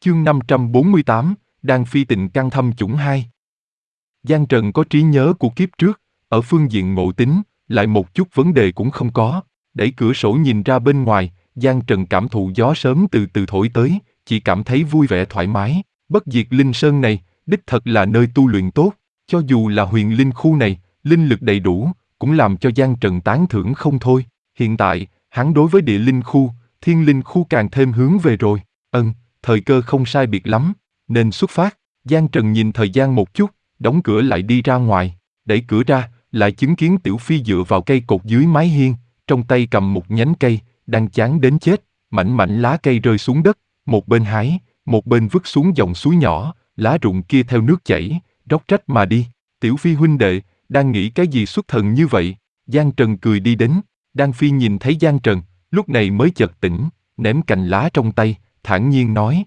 Chương 548, Đan Phi tình căn thâm chủng 2. Giang Trần có trí nhớ của kiếp trước, ở phương diện ngộ tính, lại một chút vấn đề cũng không có. Đẩy cửa sổ nhìn ra bên ngoài, Giang Trần cảm thụ gió sớm từ từ thổi tới, chỉ cảm thấy vui vẻ thoải mái. Bất Diệt Linh Sơn này, đích thật là nơi tu luyện tốt. Cho dù là huyền linh khu này, linh lực đầy đủ, cũng làm cho Giang Trần tán thưởng không thôi. Hiện tại, hắn đối với địa linh khu, thiên linh khu càng thêm hướng về rồi. Thời cơ không sai biệt lắm, nên xuất phát. Giang Trần nhìn thời gian một chút, đóng cửa lại đi ra ngoài. Đẩy cửa ra, lại chứng kiến Tiểu Phi dựa vào cây cột dưới mái hiên, trong tay cầm một nhánh cây, đang chán đến chết. Mảnh mảnh lá cây rơi xuống đất, một bên hái, một bên vứt xuống dòng suối nhỏ, lá rụng kia theo nước chảy, róc rách mà đi. Tiểu Phi huynh đệ, đang nghĩ cái gì xuất thần như vậy? Giang Trần cười đi đến. Đan Phi nhìn thấy Giang Trần, lúc này mới chợt tỉnh, ném cành lá trong tay, thản nhiên nói: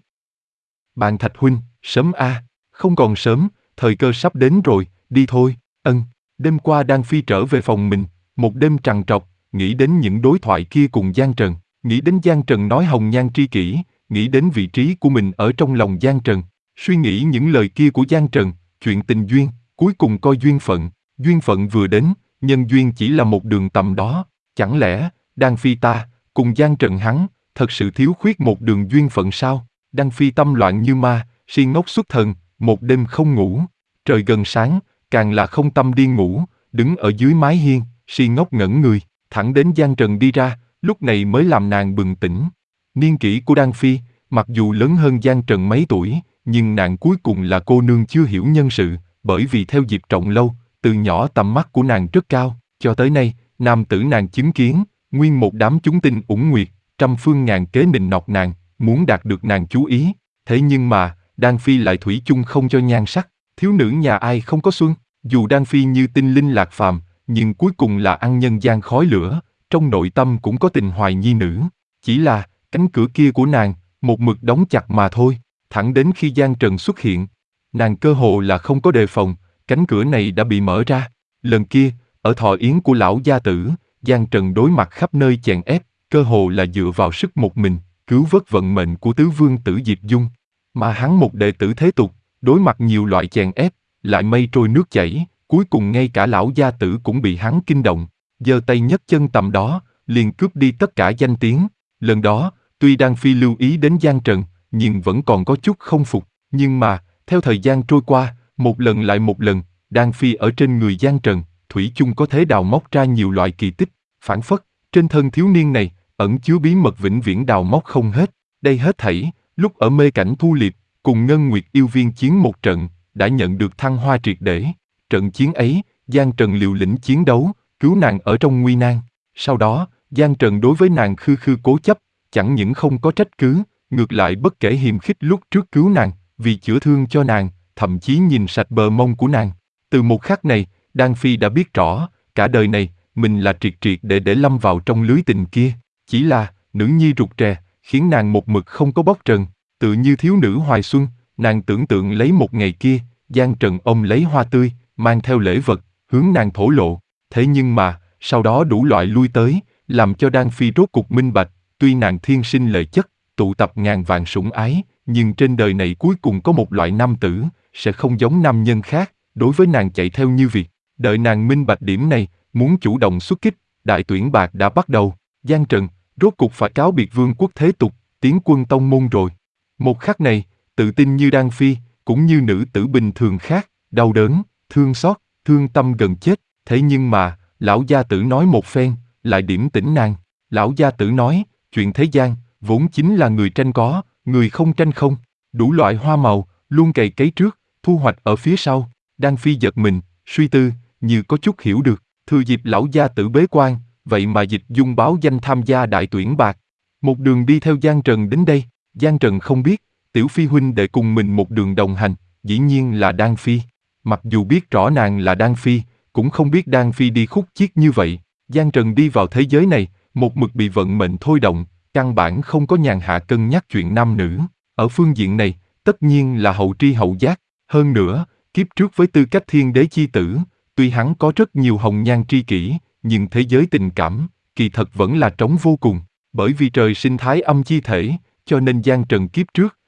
Bạn Thạch huynh, sớm a, không còn sớm, thời cơ sắp đến rồi, đi thôi. Đêm qua Đan Phi trở về phòng mình, một đêm trằn trọc, nghĩ đến những đối thoại kia cùng Giang Trần, nghĩ đến Giang Trần nói hồng nhan tri kỷ, nghĩ đến vị trí của mình ở trong lòng Giang Trần, suy nghĩ những lời kia của Giang Trần, chuyện tình duyên, cuối cùng coi duyên phận vừa đến, nhân duyên chỉ là một đường tầm đó, chẳng lẽ, Đan Phi ta, cùng Giang Trần hắn, thật sự thiếu khuyết một đường duyên phận sao? Đan Phi tâm loạn như ma, si ngốc xuất thần, một đêm không ngủ, trời gần sáng, càng là không tâm điên ngủ, đứng ở dưới mái hiên, si ngốc ngẩn người, thẳng đến Giang Trần đi ra, lúc này mới làm nàng bừng tỉnh. Niên kỷ của Đan Phi, mặc dù lớn hơn Giang Trần mấy tuổi, nhưng nàng cuối cùng là cô nương chưa hiểu nhân sự, bởi vì theo Diệp Trọng lâu, từ nhỏ tầm mắt của nàng rất cao, cho tới nay, nam tử nàng chứng kiến, nguyên một đám chúng tinh ủng nguyệt, trăm phương ngàn kế nịnh nọt nàng, muốn đạt được nàng chú ý, thế nhưng mà, Đan Phi lại thủy chung không cho nhan sắc, thiếu nữ nhà ai không có xuân, dù Đan Phi như tinh linh lạc phàm, nhưng cuối cùng là ăn nhân gian khói lửa, trong nội tâm cũng có tình hoài nhi nữ, chỉ là, cánh cửa kia của nàng, một mực đóng chặt mà thôi, thẳng đến khi Giang Trần xuất hiện, nàng cơ hồ là không có đề phòng, cánh cửa này đã bị mở ra, lần kia, ở thọ yến của lão gia tử, Giang Trần đối mặt khắp nơi chèn ép, cơ hồ là dựa vào sức một mình, cứu vớt vận mệnh của tứ vương tử Diệp Dung, mà hắn một đệ tử thế tục, đối mặt nhiều loại chèn ép, lại mây trôi nước chảy, cuối cùng ngay cả lão gia tử cũng bị hắn kinh động, giơ tay nhấc chân tầm đó, liền cướp đi tất cả danh tiếng. Lần đó, tuy Đan Phi lưu ý đến Giang Trần, nhưng vẫn còn có chút không phục, nhưng mà, theo thời gian trôi qua, một lần lại một lần, Đan Phi ở trên người Giang Trần, thủy chung có thể đào móc ra nhiều loại kỳ tích, phảng phất, trên thân thiếu niên này, ẩn chứa bí mật vĩnh viễn đào móc không hết. Đây hết thảy, lúc ở mê cảnh Thu Liệp, cùng Ngân Nguyệt yêu viên chiến một trận, đã nhận được thăng hoa triệt để. Trận chiến ấy, Giang Trần liều lĩnh chiến đấu, cứu nàng ở trong nguy nan. Sau đó, Giang Trần đối với nàng khư khư cố chấp, chẳng những không có trách cứ, ngược lại bất kể hiềm khích lúc trước cứu nàng, vì chữa thương cho nàng, thậm chí nhìn sạch bờ mông của nàng. Từ một khắc này, Đan Phi đã biết rõ, cả đời này, mình là triệt triệt để lâm vào trong lưới tình kia. Chỉ là, nữ nhi rụt rè, khiến nàng một mực không có bóc trần, tự như thiếu nữ hoài xuân, nàng tưởng tượng lấy một ngày kia, Giang Trần ôm lấy hoa tươi, mang theo lễ vật, hướng nàng thổ lộ. Thế nhưng mà, sau đó đủ loại lui tới, làm cho Đan Phi rốt cục minh bạch, tuy nàng thiên sinh lệ chất, tụ tập ngàn vạn sủng ái, nhưng trên đời này cuối cùng có một loại nam tử, sẽ không giống nam nhân khác, đối với nàng chạy theo như việc. Đợi nàng minh bạch điểm này, muốn chủ động xuất kích, đại tuyển bạc đã bắt đầu. Giang Trần, rốt cục phải cáo biệt vương quốc thế tục, tiến quân tông môn rồi. Một khắc này, tự tin như Đan Phi, cũng như nữ tử bình thường khác, đau đớn, thương xót, thương tâm gần chết. Thế nhưng mà, lão gia tử nói một phen, lại điểm tỉnh nàng. Lão gia tử nói, chuyện thế gian, vốn chính là người tranh có, người không tranh không. Đủ loại hoa màu, luôn cày cấy trước, thu hoạch ở phía sau. Đan Phi giật mình, suy tư, như có chút hiểu được. Thừa dịp lão gia tử bế quan, vậy mà Dịch Dung báo danh tham gia đại tuyển bạc. Một đường đi theo Giang Trần đến đây, Giang Trần không biết, Tiểu Phi huynh đệ cùng mình một đường đồng hành, dĩ nhiên là Đan Phi. Mặc dù biết rõ nàng là Đan Phi, cũng không biết Đan Phi đi khúc chiết như vậy. Giang Trần đi vào thế giới này, một mực bị vận mệnh thôi động, căn bản không có nhàn hạ cân nhắc chuyện nam nữ. Ở phương diện này, tất nhiên là hậu tri hậu giác. Hơn nữa, kiếp trước với tư cách thiên đế chi tử, tuy hắn có rất nhiều hồng nhan tri kỷ, nhưng thế giới tình cảm, kỳ thật vẫn là trống vô cùng. Bởi vì trời sinh thái âm chi thể, cho nên Giang Trần kiếp trước,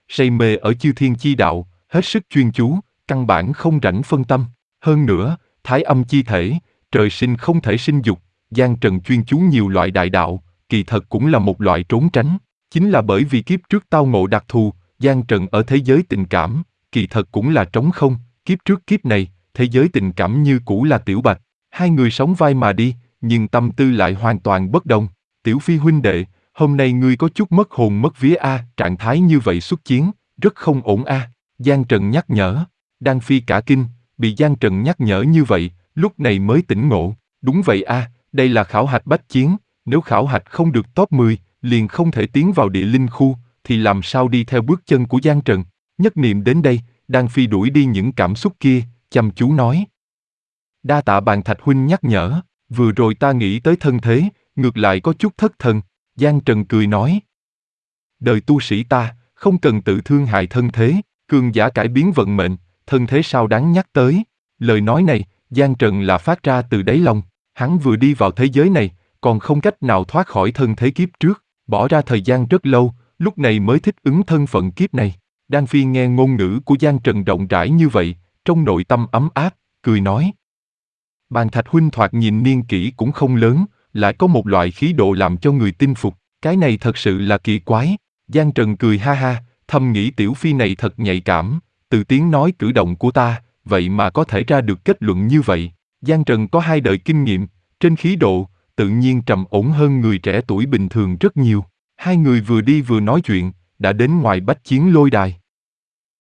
say mê ở chư thiên chi đạo, hết sức chuyên chú, căn bản không rảnh phân tâm. Hơn nữa, thái âm chi thể, trời sinh không thể sinh dục, Giang Trần chuyên chú nhiều loại đại đạo, kỳ thật cũng là một loại trốn tránh. Chính là bởi vì kiếp trước tao ngộ đặc thù, Giang Trần ở thế giới tình cảm, kỳ thật cũng là trống không, kiếp trước kiếp này, thế giới tình cảm như cũ là Tiểu Bạch. Hai người sống vai mà đi, nhưng tâm tư lại hoàn toàn bất đồng. Tiểu Phi huynh đệ, hôm nay ngươi có chút mất hồn mất vía a, trạng thái như vậy xuất chiến, rất không ổn a. Giang Trần nhắc nhở. Đan Phi cả kinh, bị Giang Trần nhắc nhở như vậy, lúc này mới tỉnh ngộ. Đúng vậy a, đây là khảo hạch bách chiến, nếu khảo hạch không được top 10, liền không thể tiến vào địa linh khu, thì làm sao đi theo bước chân của Giang Trần. Nhất niệm đến đây, Đan Phi đuổi đi những cảm xúc kia, chăm chú nói. Đa tạ Bàn Thạch huynh nhắc nhở, vừa rồi ta nghĩ tới thân thế, ngược lại có chút thất thần. Giang Trần cười nói. Đời tu sĩ ta, không cần tự thương hại thân thế, cường giả cải biến vận mệnh, thân thế sao đáng nhắc tới. Lời nói này, Giang Trần là phát ra từ đáy lòng, hắn vừa đi vào thế giới này, còn không cách nào thoát khỏi thân thế kiếp trước, bỏ ra thời gian rất lâu, lúc này mới thích ứng thân phận kiếp này. Đan Phi nghe ngôn ngữ của Giang Trần rộng rãi như vậy, trong nội tâm ấm áp, cười nói. Bàn Thạch huynh thoạt nhìn niên kỷ cũng không lớn, lại có một loại khí độ làm cho người tin phục, cái này thật sự là kỳ quái. Giang Trần cười ha ha, thầm nghĩ Tiểu Phi này thật nhạy cảm, từ tiếng nói cử động của ta, vậy mà có thể ra được kết luận như vậy. Giang Trần có 2 đời kinh nghiệm, trên khí độ, tự nhiên trầm ổn hơn người trẻ tuổi bình thường rất nhiều. Hai người vừa đi vừa nói chuyện, đã đến ngoài bách chiến lôi đài.